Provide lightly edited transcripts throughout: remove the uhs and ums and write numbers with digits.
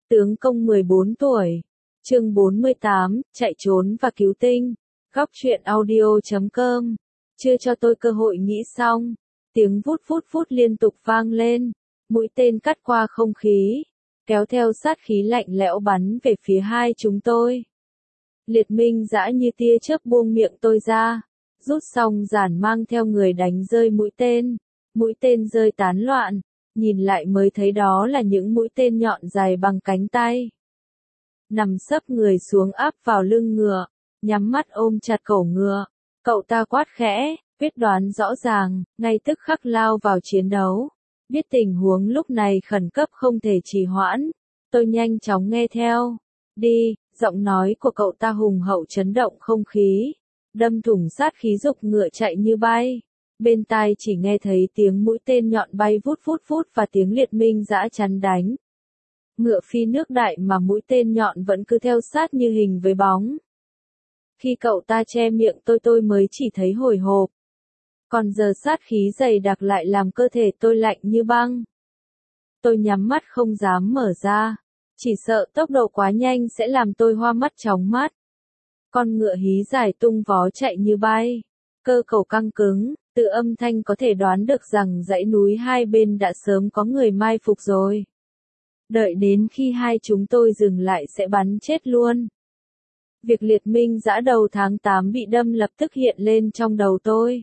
Tướng công 14 tuổi. Chương 48, chạy trốn và cứu tinh. Góc truyện audio.com. Chưa cho tôi cơ hội nghĩ xong. Tiếng vút vút vút liên tục vang lên. Mũi tên cắt qua không khí, kéo theo sát khí lạnh lẽo bắn về phía hai chúng tôi. Liệt Minh dã như tia chớp buông miệng tôi ra, rút xong giản mang theo người đánh rơi mũi tên. Mũi tên rơi tán loạn, nhìn lại mới thấy đó là những mũi tên nhọn dài bằng cánh tay. Nằm sấp người xuống áp vào lưng ngựa, nhắm mắt ôm chặt cổ ngựa. Cậu ta quát khẽ, quyết đoán rõ ràng, ngay tức khắc lao vào chiến đấu. Biết tình huống lúc này khẩn cấp không thể trì hoãn, tôi nhanh chóng nghe theo. Đi, giọng nói của cậu ta hùng hậu chấn động không khí, đâm thủng sát khí dục ngựa chạy như bay. Bên tai chỉ nghe thấy tiếng mũi tên nhọn bay vút vút vút và tiếng Liệt Minh dã chắn đánh. Ngựa phi nước đại mà mũi tên nhọn vẫn cứ theo sát như hình với bóng. Khi cậu ta che miệng tôi mới chỉ thấy hồi hộp. Còn giờ sát khí dày đặc lại làm cơ thể tôi lạnh như băng. Tôi nhắm mắt không dám mở ra, chỉ sợ tốc độ quá nhanh sẽ làm tôi hoa mắt chóng mắt. Con ngựa hí dài tung vó chạy như bay, cơ cầu căng cứng, từ âm thanh có thể đoán được rằng dãy núi hai bên đã sớm có người mai phục rồi. Đợi đến khi hai chúng tôi dừng lại sẽ bắn chết luôn. Việc Liệt Minh dã đầu tháng 8 bị đâm lập tức hiện lên trong đầu tôi.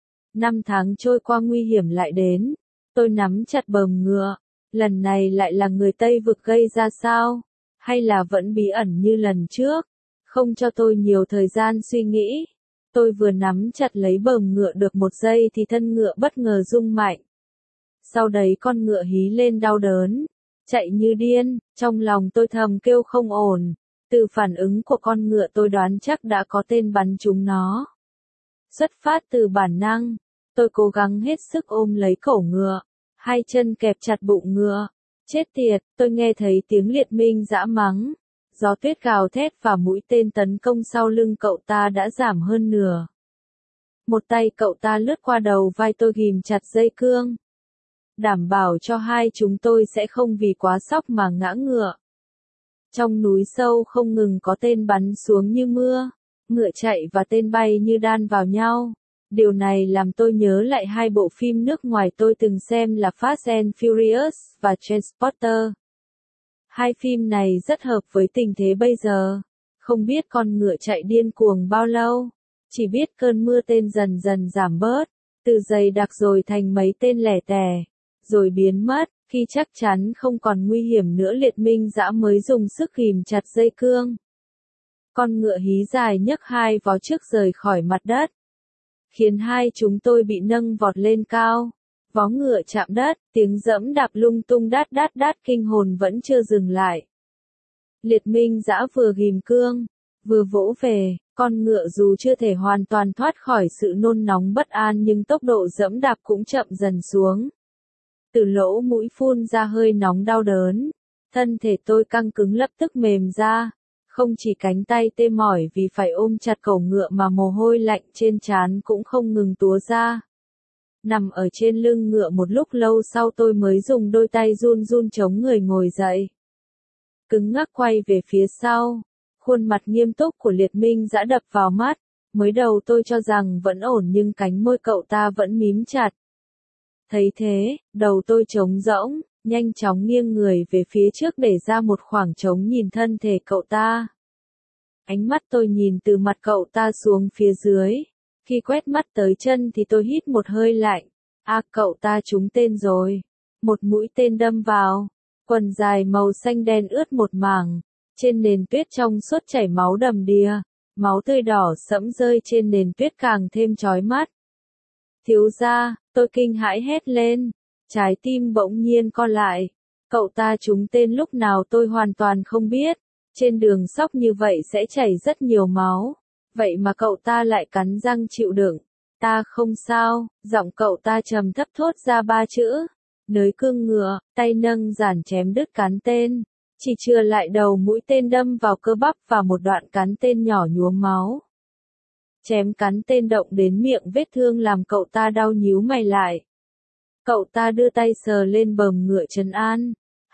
5 tháng trôi qua nguy hiểm lại đến, tôi nắm chặt bờm ngựa, lần này lại là người Tây vực gây ra sao, hay là vẫn bí ẩn như lần trước, không cho tôi nhiều thời gian suy nghĩ. Tôi vừa nắm chặt lấy bờm ngựa được một giây thì thân ngựa bất ngờ rung mạnh. Sau đấy con ngựa hí lên đau đớn, chạy như điên, trong lòng tôi thầm kêu không ổn, từ phản ứng của con ngựa tôi đoán chắc đã có tên bắn trúng nó. Xuất phát từ bản năng, tôi cố gắng hết sức ôm lấy cổ ngựa, hai chân kẹp chặt bụng ngựa. Chết tiệt, tôi nghe thấy tiếng Liệt Minh dã mắng. Gió tuyết gào thét và mũi tên tấn công sau lưng cậu ta đã giảm hơn nửa. Một tay cậu ta lướt qua đầu vai tôi ghìm chặt dây cương, đảm bảo cho hai chúng tôi sẽ không vì quá sốc mà ngã ngựa. Trong núi sâu không ngừng có tên bắn xuống như mưa, ngựa chạy và tên bay như đan vào nhau. Điều này làm tôi nhớ lại hai bộ phim nước ngoài tôi từng xem là Fast and Furious và Transporter. Hai phim này rất hợp với tình thế bây giờ. Không biết con ngựa chạy điên cuồng bao lâu, chỉ biết cơn mưa tên dần dần giảm bớt, từ dày đặc rồi thành mấy tên lẻ tẻ, rồi biến mất. Khi chắc chắn không còn nguy hiểm nữa Liệt Minh dã mới dùng sức ghìm chặt dây cương. Con ngựa hí dài nhấc hai vó trước rời khỏi mặt đất, khiến hai chúng tôi bị nâng vọt lên cao. Vó ngựa chạm đất, tiếng dẫm đạp lung tung đát đát đát kinh hồn vẫn chưa dừng lại. Liệt Minh dã vừa ghìm cương, vừa vỗ về, con ngựa dù chưa thể hoàn toàn thoát khỏi sự nôn nóng bất an nhưng tốc độ dẫm đạp cũng chậm dần xuống. Từ lỗ mũi phun ra hơi nóng đau đớn, thân thể tôi căng cứng lập tức mềm ra, không chỉ cánh tay tê mỏi vì phải ôm chặt cổ ngựa mà mồ hôi lạnh trên trán cũng không ngừng túa ra. Nằm ở trên lưng ngựa một lúc lâu sau tôi mới dùng đôi tay run run chống người ngồi dậy. Cứng ngắc quay về phía sau, khuôn mặt nghiêm túc của Liệt Minh dã đập vào mắt, mới đầu tôi cho rằng vẫn ổn nhưng cánh môi cậu ta vẫn mím chặt. Thấy thế, đầu tôi trống rỗng, nhanh chóng nghiêng người về phía trước để ra một khoảng trống nhìn thân thể cậu ta. Ánh mắt tôi nhìn từ mặt cậu ta xuống phía dưới. Khi quét mắt tới chân thì tôi hít một hơi lạnh. Cậu ta trúng tên rồi. Một mũi tên đâm vào. Quần dài màu xanh đen ướt một mảng. Trên nền tuyết trong suốt chảy máu đầm đìa. Máu tươi đỏ sẫm rơi trên nền tuyết càng thêm chói mắt. Thiếu gia, tôi kinh hãi hét lên. Trái tim bỗng nhiên co lại. Cậu ta trúng tên lúc nào tôi hoàn toàn không biết. Trên đường sóc như vậy sẽ chảy rất nhiều máu. Vậy mà cậu ta lại cắn răng chịu đựng. Ta không sao, giọng cậu ta trầm thấp thốt ra 3 chữ. Nới cương ngựa, tay nâng giản chém đứt cán tên. Chỉ chừa lại đầu mũi tên đâm vào cơ bắp và một đoạn cán tên nhỏ nhuốm máu. Chém cán tên động đến miệng vết thương làm cậu ta đau nhíu mày lại. Cậu ta đưa tay sờ lên bờm ngựa trấn an.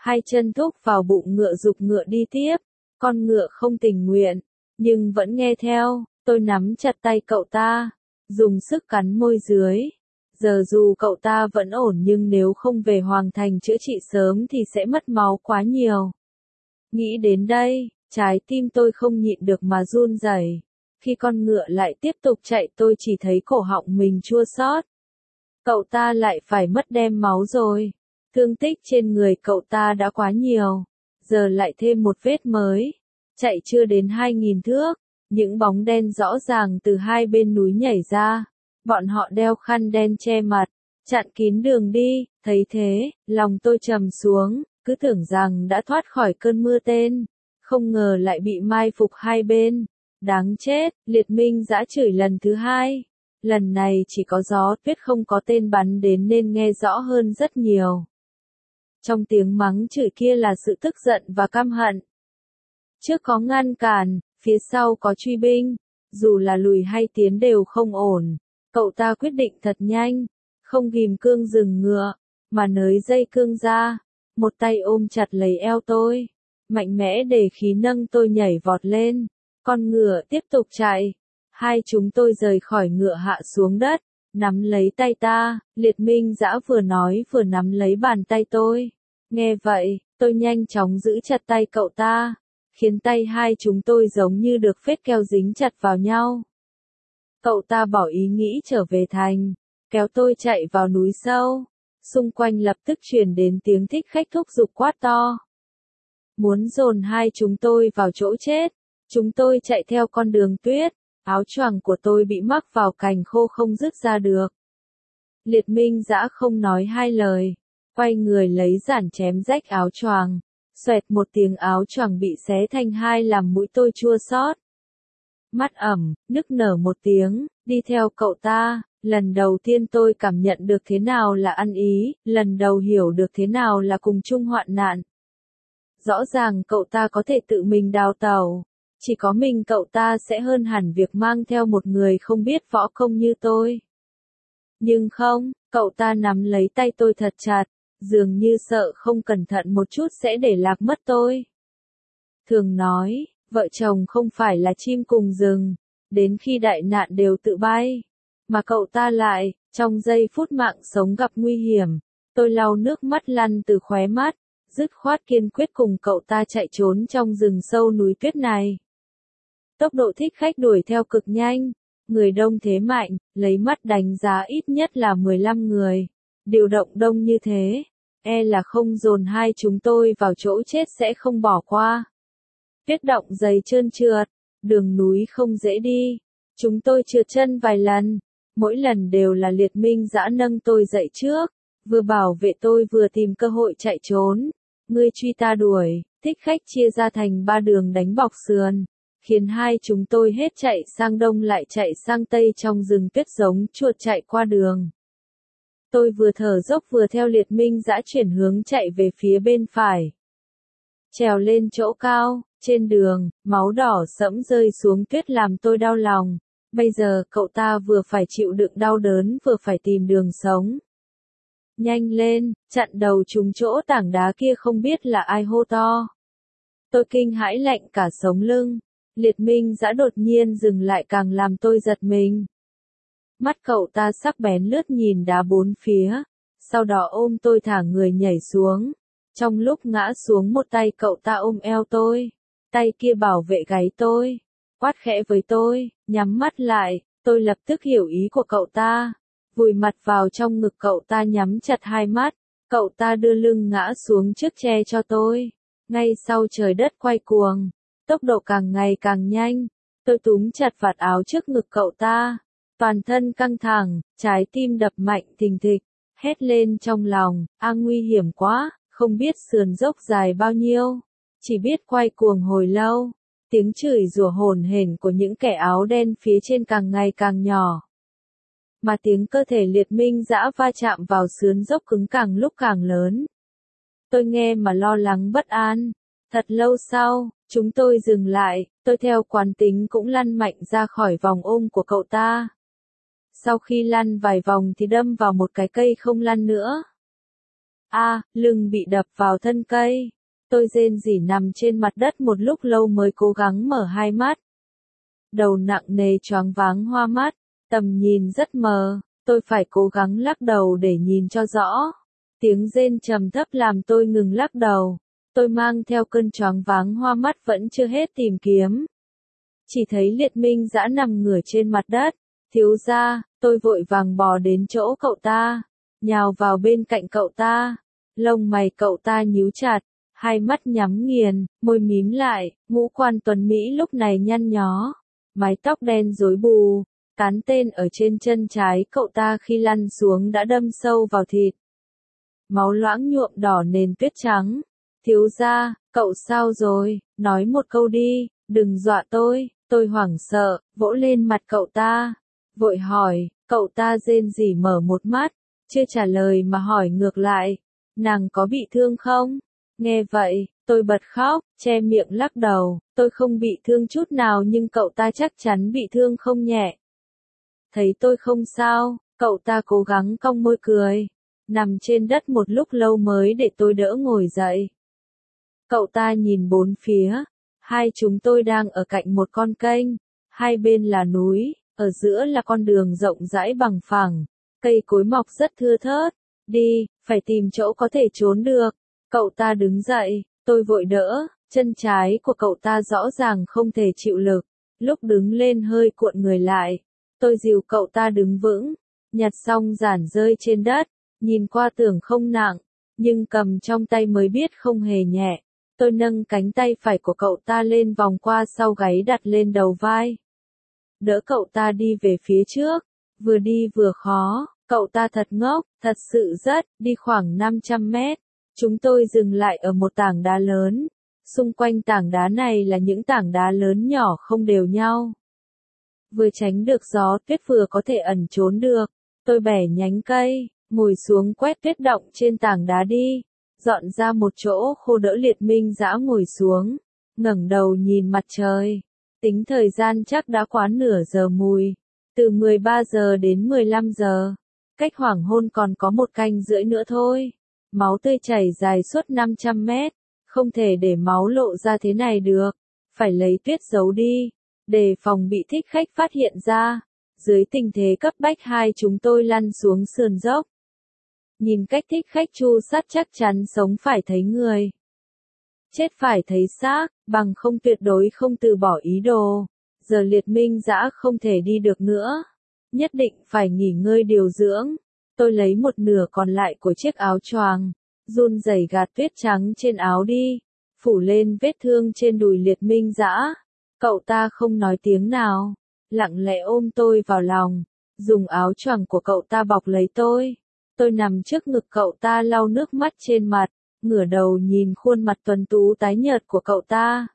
hai chân thúc vào bụng ngựa giục ngựa đi tiếp, con ngựa không tình nguyện, nhưng vẫn nghe theo, tôi nắm chặt tay cậu ta, dùng sức cắn môi dưới. Giờ dù cậu ta vẫn ổn nhưng nếu không về Hoàng Thành chữa trị sớm thì sẽ mất máu quá nhiều. Nghĩ đến đây, trái tim tôi không nhịn được mà run rẩy. Khi con ngựa lại tiếp tục chạy tôi chỉ thấy cổ họng mình chua xót. Cậu ta lại phải mất đem máu rồi. Thương tích trên người cậu ta đã quá nhiều. Giờ lại thêm một vết mới. Chạy chưa đến 2.000 thước. Những bóng đen rõ ràng từ hai bên núi nhảy ra. Bọn họ đeo khăn đen che mặt, chặn kín đường đi. Thấy thế, lòng tôi trầm xuống, cứ tưởng rằng đã thoát khỏi cơn mưa tên. Không ngờ lại bị mai phục hai bên. Đáng chết, Liệt Minh Dã chửi lần thứ hai. Lần này chỉ có gió tuyết không có tên bắn đến nên nghe rõ hơn rất nhiều. Trong tiếng mắng chửi kia là sự tức giận và căm hận. Trước có ngăn cản, phía sau có truy binh, dù là lùi hay tiến đều không ổn. Cậu ta quyết định thật nhanh, không ghim cương dừng ngựa, mà nới dây cương ra, một tay ôm chặt lấy eo tôi, mạnh mẽ để khí nâng tôi nhảy vọt lên. Con ngựa tiếp tục chạy, hai chúng tôi rời khỏi ngựa hạ xuống đất, nắm lấy tay ta. Liệt Minh Dã vừa nói vừa nắm lấy bàn tay tôi. Nghe vậy, tôi nhanh chóng giữ chặt tay cậu ta, khiến tay hai chúng tôi giống như được phết keo dính chặt vào nhau. Cậu ta bỏ ý nghĩ trở về thành, kéo tôi chạy vào núi sâu. Xung quanh lập tức truyền đến tiếng thích khách thúc giục quát to. Muốn dồn hai chúng tôi vào chỗ chết. Chúng tôi chạy theo con đường tuyết, áo choàng của tôi bị mắc vào cành khô không dứt ra được. Liệt Minh Dã không nói hai lời, quay người lấy giản chém rách áo choàng, xoẹt một tiếng áo choàng bị xé thành hai làm mũi tôi chua xót. Mắt ẩm, nức nở một tiếng, đi theo cậu ta, lần đầu tiên tôi cảm nhận được thế nào là ăn ý, lần đầu hiểu được thế nào là cùng chung hoạn nạn. Rõ ràng cậu ta có thể tự mình đào tẩu. Chỉ có mình cậu ta sẽ hơn hẳn việc mang theo một người không biết võ công như tôi. Nhưng không, cậu ta nắm lấy tay tôi thật chặt, dường như sợ không cẩn thận một chút sẽ để lạc mất tôi. Thường nói, vợ chồng không phải là chim cùng rừng, đến khi đại nạn đều tự bay. Mà cậu ta lại, trong giây phút mạng sống gặp nguy hiểm, tôi lau nước mắt lăn từ khóe mắt, dứt khoát kiên quyết cùng cậu ta chạy trốn trong rừng sâu núi tuyết này. Tốc độ thích khách đuổi theo cực nhanh, người đông thế mạnh, lấy mắt đánh giá ít nhất là 15 người. Điều động đông như thế, là không dồn hai chúng tôi vào chỗ chết sẽ không bỏ qua. Tuyết động dày trơn trượt, đường núi không dễ đi. Chúng tôi trượt chân vài lần, mỗi lần đều là Liệt Minh Dã nâng tôi dậy trước, vừa bảo vệ tôi vừa tìm cơ hội chạy trốn. Ngươi truy ta đuổi, thích khách chia ra thành ba đường đánh bọc sườn, khiến hai chúng tôi hết chạy sang đông lại chạy sang tây trong rừng tuyết giống chuột chạy qua đường. Tôi vừa thở dốc vừa theo Liệt Minh Dã chuyển hướng chạy về phía bên phải. Trèo lên chỗ cao, trên đường, máu đỏ sẫm rơi xuống tuyết làm tôi đau lòng. Bây giờ cậu ta vừa phải chịu đựng đau đớn vừa phải tìm đường sống. Nhanh lên, chặn đầu chúng chỗ tảng đá kia không biết là ai hô to. Tôi kinh hãi lạnh cả sống lưng. Liệt Minh Dã đột nhiên dừng lại càng làm tôi giật mình. Mắt cậu ta sắc bén lướt nhìn đá bốn phía, sau đó ôm tôi thả người nhảy xuống. Trong lúc ngã xuống một tay cậu ta ôm eo tôi, tay kia bảo vệ gáy tôi, quát khẽ với tôi, nhắm mắt lại, tôi lập tức hiểu ý của cậu ta, vùi mặt vào trong ngực cậu ta nhắm chặt hai mắt, cậu ta đưa lưng ngã xuống trước che cho tôi. Ngay sau trời đất quay cuồng, tốc độ càng ngày càng nhanh, tôi túm chặt vạt áo trước ngực cậu ta, toàn thân căng thẳng, trái tim đập mạnh thình thịch, hét lên trong lòng, nguy hiểm quá, không biết sườn dốc dài bao nhiêu, chỉ biết quay cuồng hồi lâu, tiếng chửi rủa hổn hển của những kẻ áo đen phía trên càng ngày càng nhỏ. Mà tiếng cơ thể Liệt Minh Dã va chạm vào sườn dốc cứng càng lúc càng lớn. Tôi nghe mà lo lắng bất an. Thật lâu sau, chúng tôi dừng lại, tôi theo quán tính cũng lăn mạnh ra khỏi vòng ôm của cậu ta. Sau khi lăn vài vòng thì đâm vào một cái cây không lăn nữa. Lưng bị đập vào thân cây. Tôi rên rỉ nằm trên mặt đất một lúc lâu mới cố gắng mở hai mắt. Đầu nặng nề choáng váng hoa mắt, tầm nhìn rất mờ, tôi phải cố gắng lắc đầu để nhìn cho rõ. Tiếng rên trầm thấp làm tôi ngừng lắc đầu. Tôi mang theo cơn choáng váng hoa mắt vẫn chưa hết tìm kiếm. Chỉ thấy Liệt Minh Dã nằm ngửa trên mặt đất. Thiếu gia, tôi vội vàng bò đến chỗ cậu ta, nhào vào bên cạnh cậu ta. Lông mày cậu ta nhíu chặt, hai mắt nhắm nghiền, môi mím lại, ngũ quan tuấn Mỹ lúc này nhăn nhó. Mái tóc đen rối bù, cán tên ở trên chân trái cậu ta khi lăn xuống đã đâm sâu vào thịt. Máu loãng nhuộm đỏ nền tuyết trắng. Thiếu gia, cậu sao rồi, nói một câu đi, đừng dọa tôi hoảng sợ, vỗ lên mặt cậu ta. Vội hỏi, cậu ta rên rỉ mở một mắt, chưa trả lời mà hỏi ngược lại, nàng có bị thương không? Nghe vậy, tôi bật khóc, che miệng lắc đầu, tôi không bị thương chút nào nhưng cậu ta chắc chắn bị thương không nhẹ. Thấy tôi không sao, cậu ta cố gắng cong môi cười, nằm trên đất một lúc lâu mới để tôi đỡ ngồi dậy. Cậu ta nhìn bốn phía, hai chúng tôi đang ở cạnh một con kênh, hai bên là núi, ở giữa là con đường rộng rãi bằng phẳng, cây cối mọc rất thưa thớt. Đi, phải tìm chỗ có thể trốn được. Cậu ta đứng dậy, tôi vội đỡ, chân trái của cậu ta rõ ràng không thể chịu lực. Lúc đứng lên hơi cuộn người lại, tôi dìu cậu ta đứng vững, nhặt xong giản rơi trên đất, nhìn qua tưởng không nặng, nhưng cầm trong tay mới biết không hề nhẹ. Tôi nâng cánh tay phải của cậu ta lên vòng qua sau gáy đặt lên đầu vai. Đỡ cậu ta đi về phía trước, vừa đi vừa khó, cậu ta thật ngốc, thật sự rất, đi khoảng 500 mét. Chúng tôi dừng lại ở một tảng đá lớn, xung quanh tảng đá này là những tảng đá lớn nhỏ không đều nhau. Vừa tránh được gió tuyết vừa có thể ẩn trốn được, tôi bẻ nhánh cây, ngồi xuống quét tuyết động trên tảng đá đi, dọn ra một chỗ khô đỡ Liệt Minh Dã ngồi xuống, ngẩng đầu nhìn mặt trời. Tính thời gian chắc đã quá nửa giờ mùi, từ 13 giờ đến 15 giờ, cách hoàng hôn còn có 1 canh rưỡi nữa thôi. Máu tươi chảy dài suốt 500 mét, không thể để máu lộ ra thế này được, phải lấy tuyết giấu đi, đề phòng bị thích khách phát hiện ra. Dưới tình thế cấp bách hai chúng tôi lăn xuống sườn dốc. Nhìn cách thích khách chu sát chắc chắn sống phải thấy người, chết phải thấy xác, bằng không tuyệt đối không từ bỏ ý đồ. Giờ Liệt Minh Dã không thể đi được nữa, nhất định phải nghỉ ngơi điều dưỡng. Tôi lấy một nửa còn lại của chiếc áo choàng, run rẩy gạt tuyết trắng trên áo đi, phủ lên vết thương trên đùi Liệt Minh Dã. Cậu ta không nói tiếng nào, lặng lẽ ôm tôi vào lòng, dùng áo choàng của cậu ta bọc lấy tôi. Tôi nằm trước ngực cậu ta lau nước mắt trên mặt, ngửa đầu nhìn khuôn mặt tuấn tú tái nhợt của cậu ta.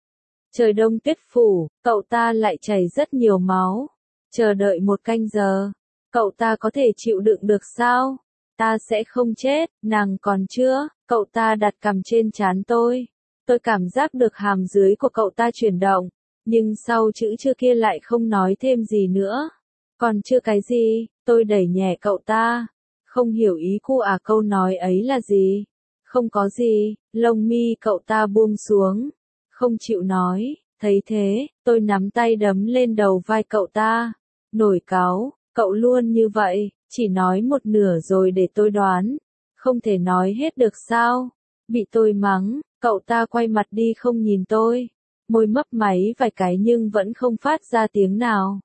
Trời đông tuyết phủ, cậu ta lại chảy rất nhiều máu. Chờ đợi 1 canh giờ, cậu ta có thể chịu đựng được sao? Ta sẽ không chết, nàng còn chưa? Cậu ta đặt cằm trên trán tôi. Tôi cảm giác được hàm dưới của cậu ta chuyển động, nhưng sau chữ chưa kia lại không nói thêm gì nữa. Còn chưa cái gì, tôi đẩy nhẹ cậu ta. Không hiểu ý câu nói ấy là gì. Không có gì, lông mi cậu ta buông xuống, không chịu nói. Thấy thế, tôi nắm tay đấm lên đầu vai cậu ta. Nổi cáu, cậu luôn như vậy, chỉ nói một nửa rồi để tôi đoán. Không thể nói hết được sao? Bị tôi mắng, cậu ta quay mặt đi không nhìn tôi. Môi mấp máy vài cái nhưng vẫn không phát ra tiếng nào.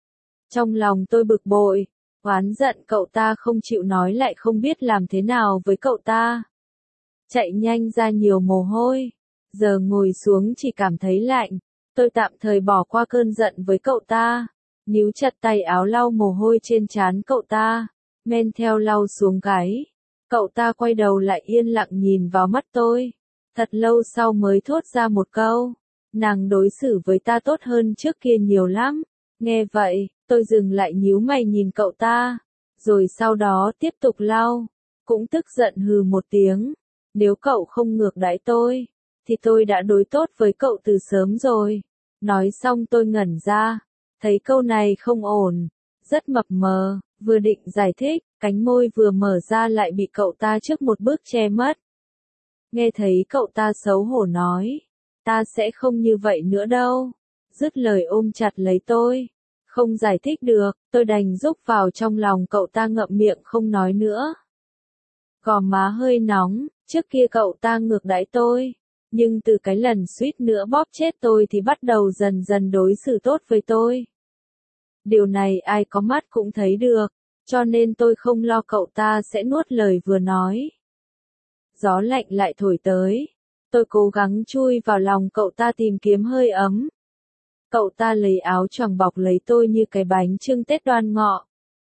Trong lòng tôi bực bội, oán giận cậu ta không chịu nói lại không biết làm thế nào với cậu ta. Chạy nhanh ra nhiều mồ hôi. Giờ ngồi xuống chỉ cảm thấy lạnh. Tôi tạm thời bỏ qua cơn giận với cậu ta. Níu chặt tay áo lau mồ hôi trên trán cậu ta. Men theo lau xuống gáy. Cậu ta quay đầu lại yên lặng nhìn vào mắt tôi. Thật lâu sau mới thốt ra một câu. Nàng đối xử với ta tốt hơn trước kia nhiều lắm. Nghe vậy, tôi dừng lại nhíu mày nhìn cậu ta. Rồi sau đó tiếp tục lau. Cũng tức giận hừ một tiếng. Nếu cậu không ngược đãi tôi, thì tôi đã đối tốt với cậu từ sớm rồi. Nói xong tôi ngẩn ra. Thấy câu này không ổn. Rất mập mờ, Vừa định giải thích, cánh môi vừa mở ra lại bị cậu ta trước một bước che mất. Nghe thấy cậu ta xấu hổ nói, ta sẽ không như vậy nữa đâu. Dứt lời ôm chặt lấy tôi. Không giải thích được, tôi đành rúc vào trong lòng cậu ta ngậm miệng không nói nữa. Gò má hơi nóng, trước kia cậu ta ngược đãi tôi. Nhưng từ cái lần suýt nữa bóp chết tôi thì bắt đầu dần dần đối xử tốt với tôi. Điều này ai có mắt cũng thấy được, cho nên tôi không lo cậu ta sẽ nuốt lời vừa nói. Gió lạnh lại thổi tới. Tôi cố gắng chui vào lòng cậu ta tìm kiếm hơi ấm. Cậu ta lấy áo choàng bọc lấy tôi như cái bánh chưng Tết Đoan Ngọ.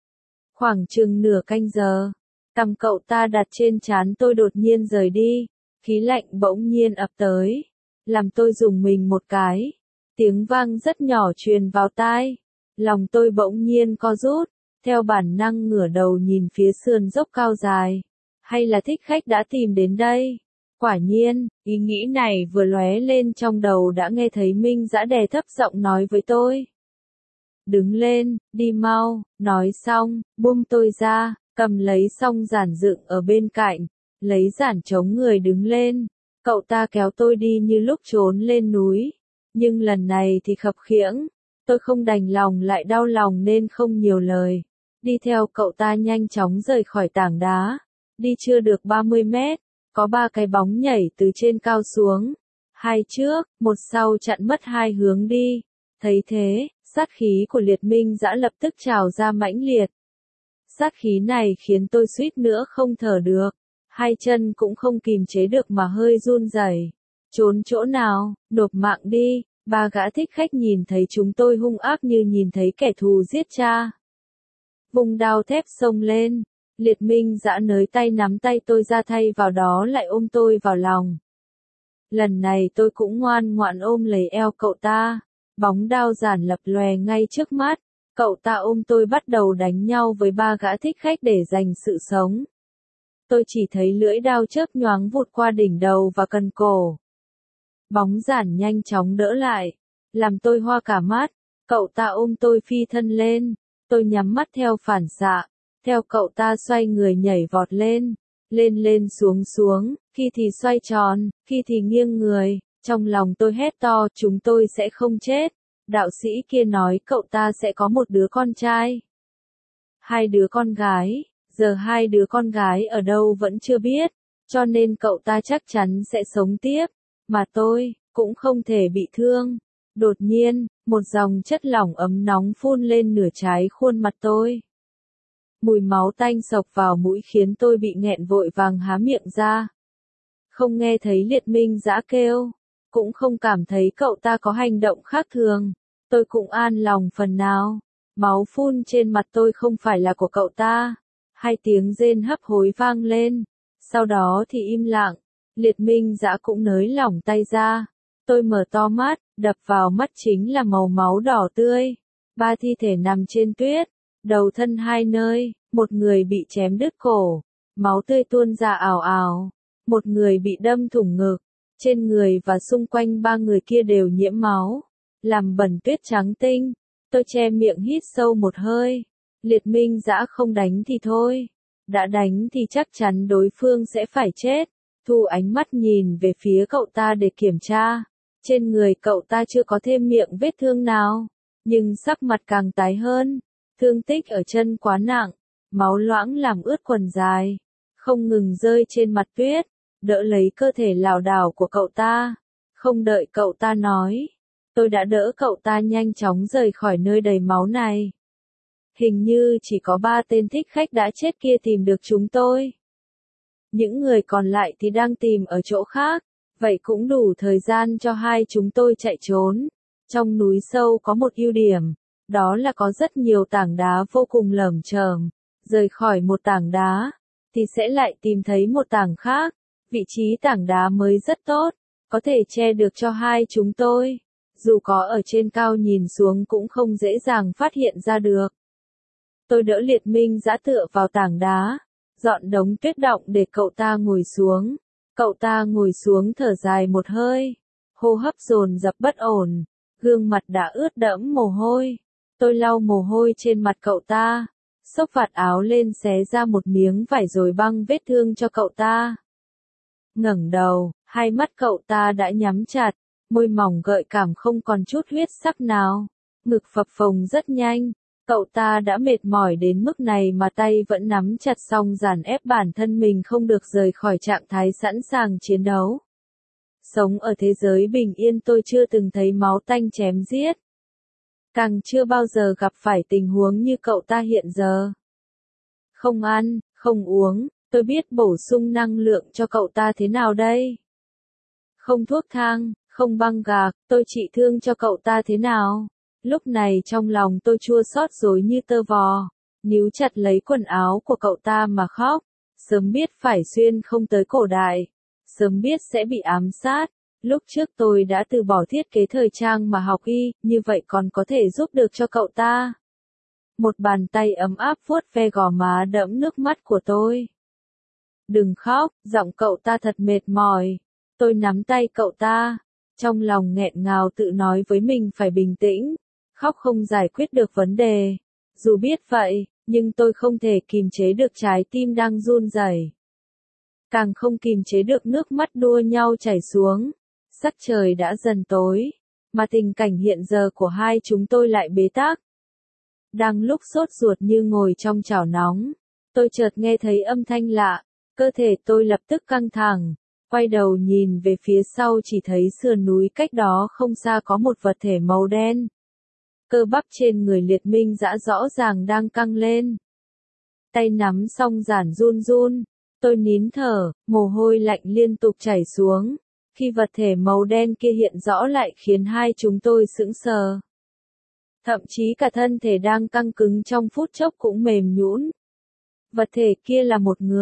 Khoảng chừng nửa canh giờ, cằm cậu ta đặt trên trán tôi đột nhiên rời đi, khí lạnh bỗng nhiên ập tới, làm tôi rùng mình một cái. Tiếng vang rất nhỏ truyền vào tai, lòng tôi bỗng nhiên co rút, theo bản năng ngửa đầu nhìn phía sườn dốc cao dài. Hay là thích khách đã tìm đến đây? Quả nhiên, ý nghĩ này vừa lóe lên trong đầu đã nghe thấy Minh Dã đè thấp giọng nói với tôi. Đứng lên, đi mau, nói xong, buông tôi ra, cầm lấy song giản dựng ở bên cạnh, lấy giản chống người đứng lên. Cậu ta kéo tôi đi như lúc trốn lên núi, nhưng lần này thì khập khiễng, tôi không đành lòng lại đau lòng nên không nhiều lời. Đi theo cậu ta nhanh chóng rời khỏi tảng đá, đi chưa được 30 mét. Có 3 cái bóng nhảy từ trên cao xuống. 2 trước, 1 sau chặn mất 2 hướng đi. Thấy thế, sát khí của Liệt Minh Dã lập tức trào ra mãnh liệt. Sát khí này khiến tôi suýt nữa không thở được. 2 chân cũng không kìm chế được mà hơi run rẩy. Trốn chỗ nào, nộp mạng đi. 3 gã thích khách nhìn thấy chúng tôi hung ác như nhìn thấy kẻ thù giết cha. Vùng đao thép xông lên. Liệt Minh Dã nới tay nắm tay tôi ra thay vào đó lại ôm tôi vào lòng. Lần này tôi cũng ngoan ngoãn ôm lấy eo cậu ta. Bóng đao giản lập lòe ngay trước mắt. Cậu ta ôm tôi bắt đầu đánh nhau với 3 gã thích khách để giành sự sống. Tôi chỉ thấy lưỡi đao chớp nhoáng vụt qua đỉnh đầu và cần cổ. Bóng giản nhanh chóng đỡ lại, làm tôi hoa cả mắt. Cậu ta ôm tôi phi thân lên. Tôi nhắm mắt theo phản xạ. Theo cậu ta xoay người nhảy vọt lên, lên lên xuống xuống, khi thì xoay tròn, khi thì nghiêng người, trong lòng tôi hét to, chúng tôi sẽ không chết. Đạo sĩ kia nói cậu ta sẽ có một đứa con trai, 2 đứa con gái, giờ 2 đứa con gái ở đâu vẫn chưa biết, cho nên cậu ta chắc chắn sẽ sống tiếp, mà tôi cũng không thể bị thương. Đột nhiên, một dòng chất lỏng ấm nóng phun lên nửa trái khuôn mặt tôi. Mùi máu tanh xộc vào mũi khiến tôi bị nghẹn vội vàng há miệng ra. Không nghe thấy Liệt Minh Dã kêu, cũng không cảm thấy cậu ta có hành động khác thường. Tôi cũng an lòng phần nào. Máu phun trên mặt tôi không phải là của cậu ta. 2 tiếng rên hấp hối vang lên. Sau đó thì im lặng. Liệt Minh Dã cũng nới lỏng tay ra. Tôi mở to mắt, đập vào mắt chính là màu máu đỏ tươi. 3 thi thể nằm trên tuyết. Đầu thân 2 nơi, một người bị chém đứt cổ, máu tươi tuôn ra ào ào, một người bị đâm thủng ngực, trên người và xung quanh 3 người kia đều nhiễm máu, làm bẩn tuyết trắng tinh. Tôi che miệng hít sâu một hơi. Liệt Minh Dã không đánh thì thôi, đã đánh thì chắc chắn đối phương sẽ phải chết. Thu ánh mắt nhìn về phía cậu ta để kiểm tra, trên người cậu ta chưa có thêm miệng vết thương nào, nhưng sắc mặt càng tái hơn. Thương tích ở chân quá nặng, máu loãng làm ướt quần dài, không ngừng rơi trên mặt tuyết, đỡ lấy cơ thể lảo đảo của cậu ta. Không đợi cậu ta nói, tôi đã đỡ cậu ta nhanh chóng rời khỏi nơi đầy máu này. Hình như chỉ có 3 tên thích khách đã chết kia tìm được chúng tôi. Những người còn lại thì đang tìm ở chỗ khác, vậy cũng đủ thời gian cho 2 chúng tôi chạy trốn. Trong núi sâu có một ưu điểm. Đó là có rất nhiều tảng đá vô cùng lởm chởm, rời khỏi một tảng đá, thì sẽ lại tìm thấy một tảng khác. Vị trí tảng đá mới rất tốt, có thể che được cho 2 chúng tôi. Dù có ở trên cao nhìn xuống cũng không dễ dàng phát hiện ra được. Tôi đỡ Liệt Minh Dã tựa vào tảng đá, dọn đống tuyết đọng để cậu ta ngồi xuống. Cậu ta ngồi xuống thở dài một hơi, hô hấp dồn dập bất ổn, gương mặt đã ướt đẫm mồ hôi. Tôi lau mồ hôi trên mặt cậu ta, xốc vạt áo lên xé ra một miếng vải rồi băng vết thương cho cậu ta. Ngẩng đầu, hai mắt cậu ta đã nhắm chặt, môi mỏng gợi cảm không còn chút huyết sắc nào, ngực phập phồng rất nhanh. Cậu ta đã mệt mỏi đến mức này mà tay vẫn nắm chặt song dàn ép bản thân mình không được rời khỏi trạng thái sẵn sàng chiến đấu. Sống ở thế giới bình yên tôi chưa từng thấy máu tanh chém giết. Càng chưa bao giờ gặp phải tình huống như cậu ta hiện giờ. Không ăn, không uống, tôi biết bổ sung năng lượng cho cậu ta thế nào đây? Không thuốc thang, không băng gạc, tôi trị thương cho cậu ta thế nào? Lúc này trong lòng tôi chua xót rối như tơ vò, níu chặt lấy quần áo của cậu ta mà khóc. Sớm biết phải xuyên không tới cổ đại, sớm biết sẽ bị ám sát. Lúc trước tôi đã từ bỏ thiết kế thời trang mà học y, như vậy còn có thể giúp được cho cậu ta. Một bàn tay ấm áp vuốt ve gò má đẫm nước mắt của tôi. Đừng khóc, giọng cậu ta thật mệt mỏi. Tôi nắm tay cậu ta, trong lòng nghẹn ngào tự nói với mình phải bình tĩnh. Khóc không giải quyết được vấn đề. Dù biết vậy, nhưng tôi không thể kìm chế được trái tim đang run rẩy. Càng không kìm chế được nước mắt đua nhau chảy xuống. Sắc trời đã dần tối, mà tình cảnh hiện giờ của hai chúng tôi lại bế tắc. Đang lúc sốt ruột như ngồi trong chảo nóng, tôi chợt nghe thấy âm thanh lạ, cơ thể tôi lập tức căng thẳng, quay đầu nhìn về phía sau chỉ thấy sườn núi cách đó không xa có một vật thể màu đen. Cơ bắp trên người Liệt Minh Dã rõ ràng đang căng lên. Tay nắm song giản run run, tôi nín thở, mồ hôi lạnh liên tục chảy xuống. Khi vật thể màu đen kia hiện rõ lại khiến hai chúng tôi sững sờ. Thậm chí cả thân thể đang căng cứng trong phút chốc cũng mềm nhũn. Vật thể kia là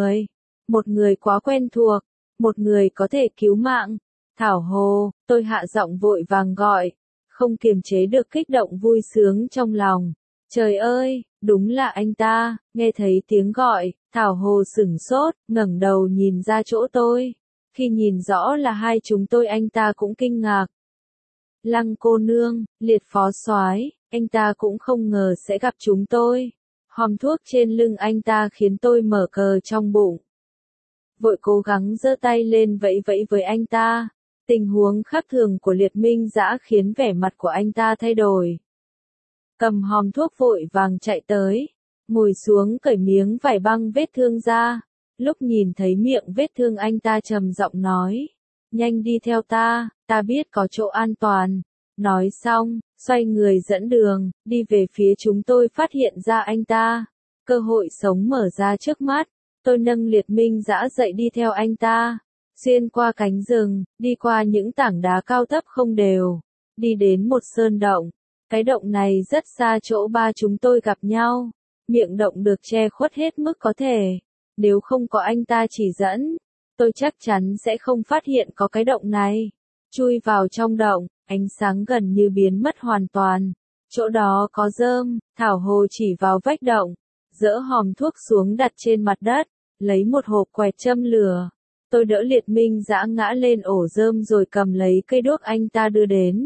một người quá quen thuộc, một người có thể cứu mạng. Thảo Hồ, tôi hạ giọng vội vàng gọi, không kiềm chế được kích động vui sướng trong lòng. Trời ơi, đúng là anh ta. Nghe thấy tiếng gọi, Thảo Hồ sửng sốt, ngẩng đầu nhìn ra chỗ tôi. Khi nhìn rõ là hai chúng tôi anh ta cũng kinh ngạc. Lăng cô nương, Liệt phó soái, anh ta cũng không ngờ sẽ gặp chúng tôi. Hòm thuốc trên lưng anh ta khiến tôi mở cờ trong bụng. Vội cố gắng giơ tay lên vẫy vẫy với anh ta. Tình huống khác thường của Liệt Minh Dã khiến vẻ mặt của anh ta thay đổi. Cầm hòm thuốc vội vàng chạy tới, ngồi xuống cởi miếng vải băng vết thương ra. Lúc nhìn thấy miệng vết thương anh ta trầm giọng nói, nhanh đi theo ta biết có chỗ an toàn. Nói xong, xoay người dẫn đường, đi về phía chúng tôi phát hiện ra anh ta. Cơ hội sống mở ra trước mắt, tôi nâng Liệt Minh Dã dậy đi theo anh ta. Xuyên qua cánh rừng, đi qua những tảng đá cao thấp không đều, đi đến một sơn động. Cái động này rất xa chỗ ba chúng tôi gặp nhau, miệng động được che khuất hết mức có thể. Nếu không có anh ta chỉ dẫn, tôi chắc chắn sẽ không phát hiện có cái động này. Chui vào trong động, ánh sáng gần như biến mất hoàn toàn. Chỗ đó có rơm, Thảo Hồ chỉ vào vách động, dỡ hòm thuốc xuống đặt trên mặt đất, lấy một hộp quẹt châm lửa. Tôi đỡ Liệt Minh Dã ngã lên ổ rơm rồi cầm lấy cây đuốc anh ta đưa đến.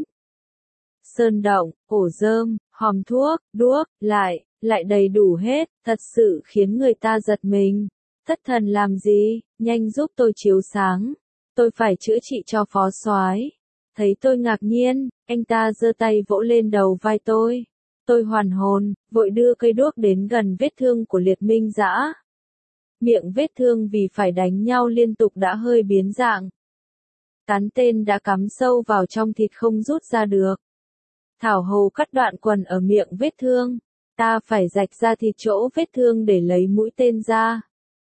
Sơn động, ổ rơm, hòm thuốc, đuốc, lại đầy đủ hết, thật sự khiến người ta giật mình. Thất thần làm gì, nhanh giúp tôi chiếu sáng. Tôi phải chữa trị cho phó soái. Thấy tôi ngạc nhiên, anh ta giơ tay vỗ lên đầu vai tôi. Tôi hoàn hồn, vội đưa cây đuốc đến gần vết thương của Liệt Minh Dã. Miệng vết thương vì phải đánh nhau liên tục đã hơi biến dạng. Cán tên đã cắm sâu vào trong thịt không rút ra được. Thảo Hồ cắt đoạn quần ở miệng vết thương. Ta phải rạch ra thịt chỗ vết thương để lấy mũi tên ra.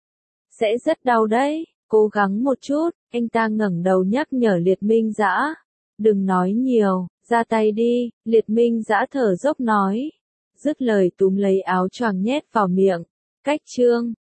Sẽ rất đau đấy, cố gắng một chút. Anh ta ngẩng đầu nhắc nhở Liệt Minh Dã. Đừng nói nhiều, ra tay đi. Liệt Minh Dã thở dốc nói. Dứt lời túm lấy áo choàng nhét vào miệng. Cách chương